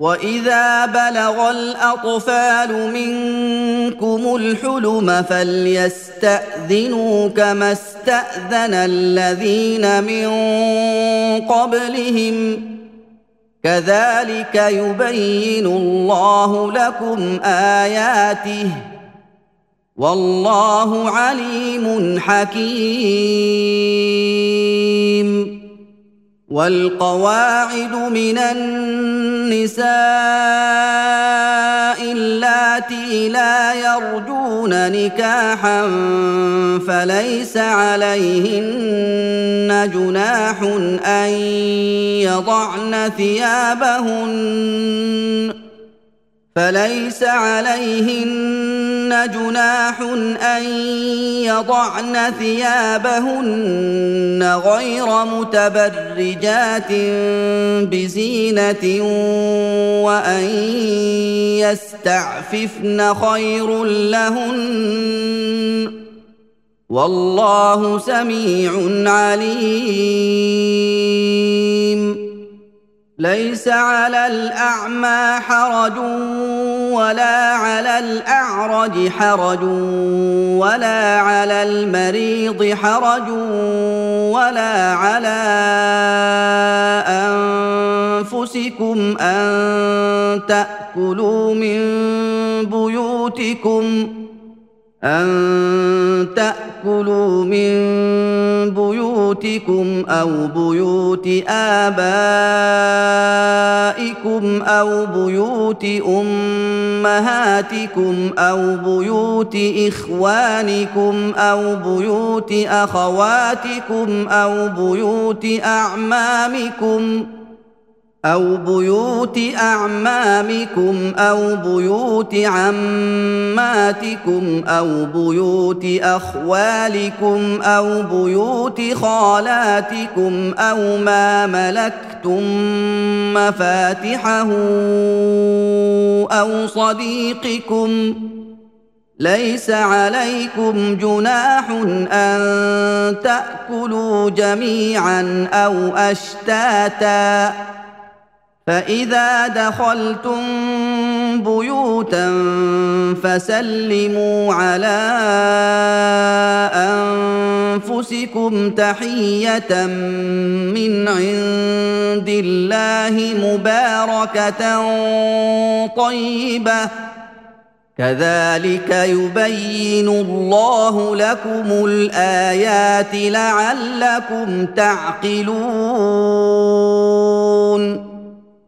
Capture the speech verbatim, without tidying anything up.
وَإِذَا بَلَغَ الْأَطْفَالُ مِنكُمُ الْحُلُمَ فَلْيَسْتَأْذِنُوا كَمَا اسْتَأْذَنَ الَّذِينَ مِن قَبْلِهِمْ ۚ كَذَٰلِكَ يُبَيِّنُ اللَّهُ لَكُمْ آيَاتِهِ ۗ وَاللَّهُ عَلِيمٌ حَكِيمٌ. وَالْقَوَاعِدُ مِنَ النِّسَاءِ اللَّاتِي لَا يَرْجُونَ نِكَاحًا فَلَيْسَ عَلَيْهِنَّ جُنَاحٌ أَن يَضَعْنَ ثِيَابَهُنَّ فليس عليهن جناح أن يضعن ثيابهن غير متبرجات بزينة وأن يستعففن خير لهن والله سميع عليم. ليس على الأعمى حرج ولا على الأعرج حرج ولا على المريض حرج ولا على أنفسكم أن تأكلوا من بيوتكم أن تأكلوا من بيوتكم أو بيوت آبائكم أو بيوت أمهاتكم أو بيوت إخوانكم أو بيوت أخواتكم أو بيوت أعمامكم أو بيوت أعمامكم أو بيوت عماتكم أو بيوت أخوالكم أو بيوت خالاتكم أو ما ملكتم مفاتحه أو صديقكم. ليس عليكم جناح أن تأكلوا جميعا أو أشتاتا فإذا دخلتم بيوتا فسلموا على أنفسكم تحية من عند الله مباركة طيبة كذلك يبين الله لكم الآيات لعلكم تعقلون.